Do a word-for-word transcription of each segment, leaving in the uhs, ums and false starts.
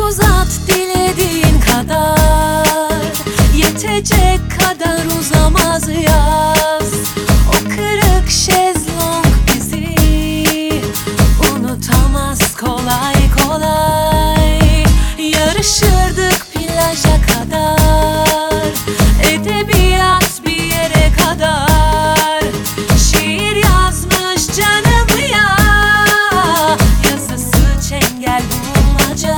uzat dilediğin kadar, yetecek kadar uzamaz yaz. O kırık şezlong bizi unutamaz kolay kolay. Yarışırdık plaja kadar, edebiyat bir yere kadar. Şiir yazmış canım ya, yazısı çengel bulmaca.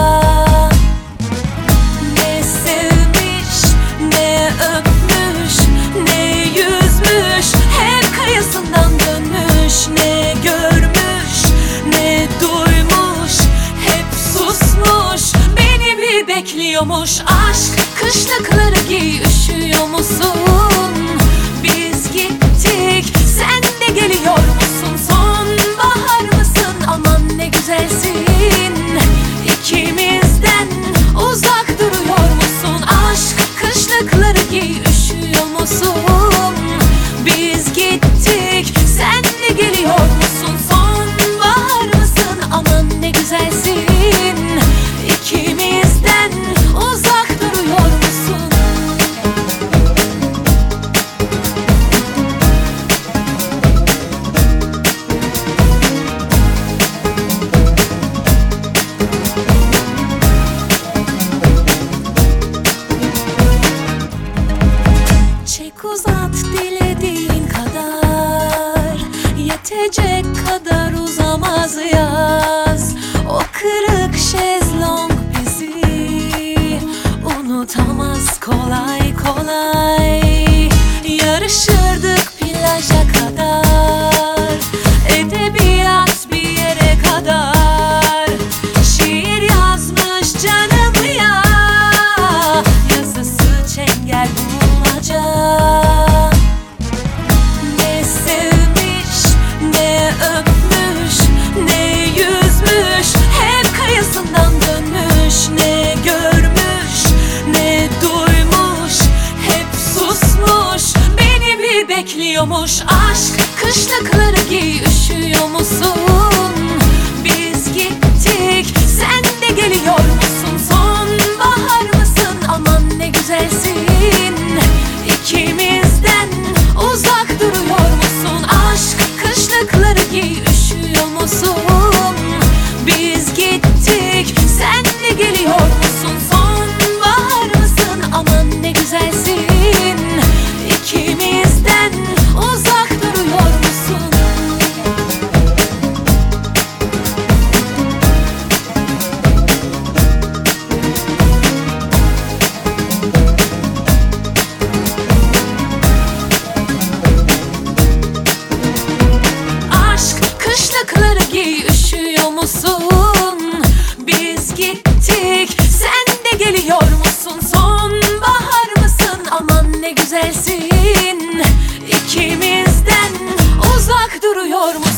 Ne sevmiş, ne öpmüş, ne yüzmüş, hep kıyısından dönmüş. Ne görmüş, ne duymuş, hep susmuş, beni bir bekliyormuş. Aşk kışlıkları giy, üşüyor musun? Biz gittik, sen de geliyor musun? Sonbahar mısın? Aman ne güzelsin. İkimizden uzak duruyor musun? Aşk kışlıkları giy, üşüyor musun? Biz gittik, sen de geliyor musun? Sonbahar mısın? Aman ne güzelsin. İkimizden uzak duruyor musun? Çek uzat dilediğin kadar, yetecek kadar uzamaz yaz. O kırık şezlong bizi unutamaz kolay kolay. Yarışırdık plaja kadar, edebiyat bir yere kadar. Şiir yazmış canım ya, yazısı çengel bulmaca. Ne sevmiş, ne öpmüş, ne yüzmüş, hep kıyısından dönmüş. Ne görmüş, ne duymuş, hep susmuş, beni bir bekliyormuş. Aşk kışlıkları giy, üşüyor musun? Biz gittik, sen de geliyor musun? Sonbahar mısın? Aman ne güzelsin. İkimizden uzak duruyor musun? Aşk kışlıkları giy, üşüyor musun? Biz gittik, sen de geliyor musun? Sonbahar mısın? Aman ne güzelsin. İkimizden uzak duruyor musun? Aşk kışlıkları giy, üşüyor musun? Biz gittik, sen de geliyor musun? Sonbahar mısın? Aman ne güzelsin. İkimizden uzak duruyor musun?